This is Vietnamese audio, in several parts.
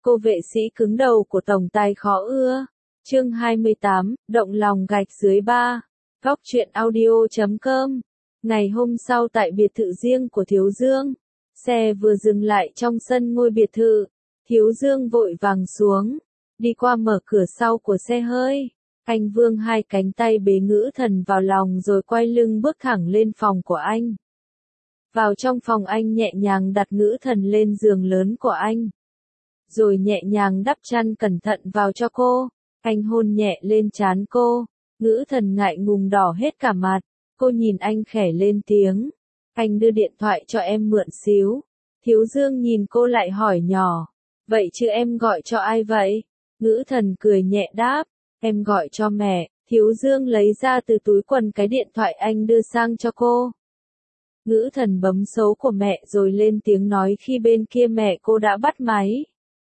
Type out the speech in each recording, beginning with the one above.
Cô vệ sĩ cứng đầu của tổng tài khó ưa. Chương 28, động lòng gạch dưới 3. Góc truyện audio.com. Ngày hôm sau tại biệt thự riêng của Thiếu Dương, xe vừa dừng lại trong sân ngôi biệt thự. Thiếu Dương vội vàng xuống, đi qua mở cửa sau của xe hơi. Anh vươn hai cánh tay bế Ngữ Thần vào lòng rồi quay lưng bước thẳng lên phòng của anh. Vào trong phòng anh nhẹ nhàng đặt Ngữ Thần lên giường lớn của anh, rồi nhẹ nhàng đắp chăn cẩn thận vào cho cô. Anh hôn nhẹ lên trán cô. Ngữ Thần ngại ngùng đỏ hết cả mặt. Cô nhìn anh khẽ lên tiếng. Anh đưa điện thoại cho em mượn xíu. Thiếu Dương nhìn cô lại hỏi nhỏ. Vậy chứ em gọi cho ai vậy? Ngữ Thần cười nhẹ đáp. Em gọi cho mẹ. Thiếu Dương lấy ra từ túi quần cái điện thoại anh đưa sang cho cô. Ngữ Thần bấm số của mẹ rồi lên tiếng nói khi bên kia mẹ cô đã bắt máy.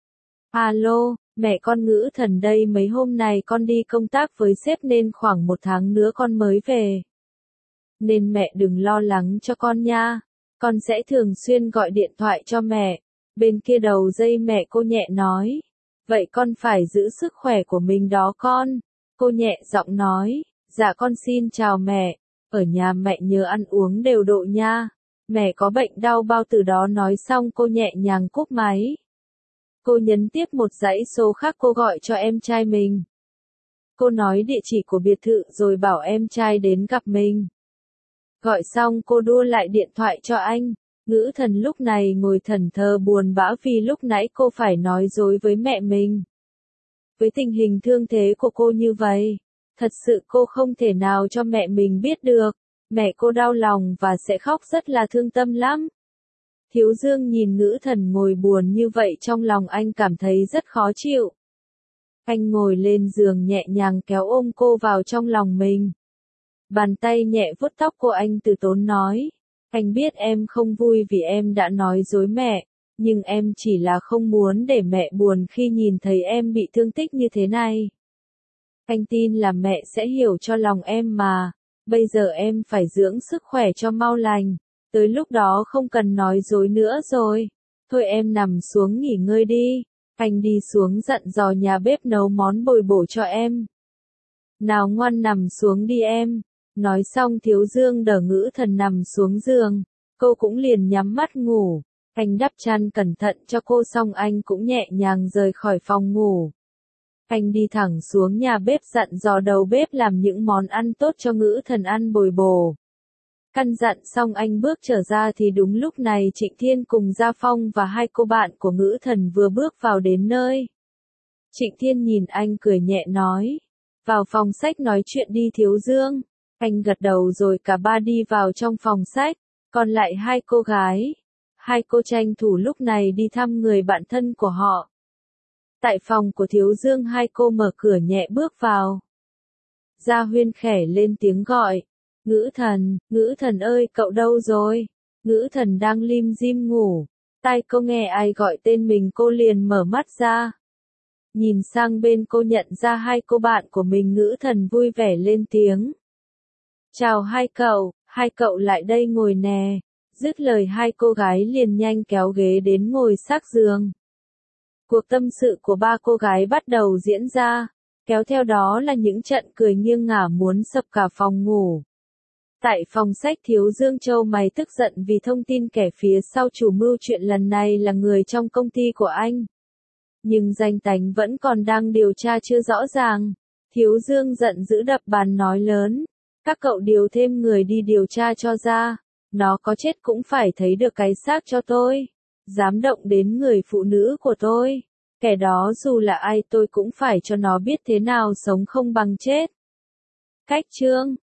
Alo, mẹ con Ngữ Thần đây, mấy hôm này con đi công tác với sếp nên khoảng 1 tháng nữa con mới về. Nên mẹ đừng lo lắng cho con nha. Con sẽ thường xuyên gọi điện thoại cho mẹ. Bên kia đầu dây mẹ cô nhẹ nói. Vậy con phải giữ sức khỏe của mình đó con. Cô nhẹ giọng nói. Dạ con xin chào mẹ. Ở nhà mẹ nhớ ăn uống đều độ nha. Mẹ có bệnh đau bao tử đó. Nói xong cô nhẹ nhàng cúp máy. Cô nhấn tiếp một dãy số khác, cô gọi cho em trai mình. Cô nói địa chỉ của biệt thự rồi bảo em trai đến gặp mình. Gọi xong cô đua lại điện thoại cho anh. Ngữ Thần lúc này ngồi thẫn thờ buồn bã vì lúc nãy cô phải nói dối với mẹ mình. Với tình hình thương thế của cô như vậy, thật sự cô không thể nào cho mẹ mình biết được. Mẹ cô đau lòng và sẽ khóc rất là thương tâm lắm. Thiếu Dương nhìn Ngữ Thần ngồi buồn như vậy, trong lòng anh cảm thấy rất khó chịu. Anh ngồi lên giường nhẹ nhàng kéo ôm cô vào trong lòng mình. Bàn tay nhẹ vuốt tóc cô, anh từ tốn nói. Anh biết em không vui vì em đã nói dối mẹ, nhưng em chỉ là không muốn để mẹ buồn khi nhìn thấy em bị thương tích như thế này. Anh tin là mẹ sẽ hiểu cho lòng em mà. Bây giờ em phải dưỡng sức khỏe cho mau lành. Tới lúc đó không cần nói dối nữa rồi. Thôi em nằm xuống nghỉ ngơi đi. Anh đi xuống dặn dò nhà bếp nấu món bồi bổ cho em. Nào ngoan nằm xuống đi em. Nói xong Thiếu Dương đỡ Ngữ Thần nằm xuống giường. Cô cũng liền nhắm mắt ngủ. Anh đắp chăn cẩn thận cho cô xong anh cũng nhẹ nhàng rời khỏi phòng ngủ. Anh đi thẳng xuống nhà bếp dặn dò đầu bếp làm những món ăn tốt cho Ngữ Thần ăn bồi bổ. Căn dặn xong anh bước trở ra thì đúng lúc này Trịnh Thiên cùng Gia Phong và hai cô bạn của Ngữ Thần vừa bước vào đến nơi. Trịnh Thiên nhìn anh cười nhẹ nói. Vào phòng sách nói chuyện đi Thiếu Dương. Anh gật đầu rồi cả ba đi vào trong phòng sách. Còn lại hai cô gái. Hai cô tranh thủ lúc này đi thăm người bạn thân của họ. Tại phòng của Thiếu Dương hai cô mở cửa nhẹ bước vào. Gia Huyên khẽ lên tiếng gọi. Ngữ Thần ơi cậu đâu rồi? Ngữ Thần đang lim dim ngủ. Tai cô nghe ai gọi tên mình cô liền mở mắt ra. Nhìn sang bên cô nhận ra hai cô bạn của mình. Ngữ Thần vui vẻ lên tiếng. Chào hai cậu lại đây ngồi nè. Dứt lời hai cô gái liền nhanh kéo ghế đến ngồi sát giường. Cuộc tâm sự của ba cô gái bắt đầu diễn ra. Kéo theo đó là những trận cười nghiêng ngả muốn sập cả phòng ngủ. Tại phòng sách Thiếu Dương Châu mày tức giận vì thông tin kẻ phía sau chủ mưu chuyện lần này là người trong công ty của anh. Nhưng danh tánh vẫn còn đang điều tra chưa rõ ràng. Thiếu Dương giận dữ đập bàn nói lớn. Các cậu điều thêm người đi điều tra cho ra. Nó có chết cũng phải thấy được cái xác cho tôi. Dám động đến người phụ nữ của tôi. Kẻ đó dù là ai tôi cũng phải cho nó biết thế nào sống không bằng chết. Cách chương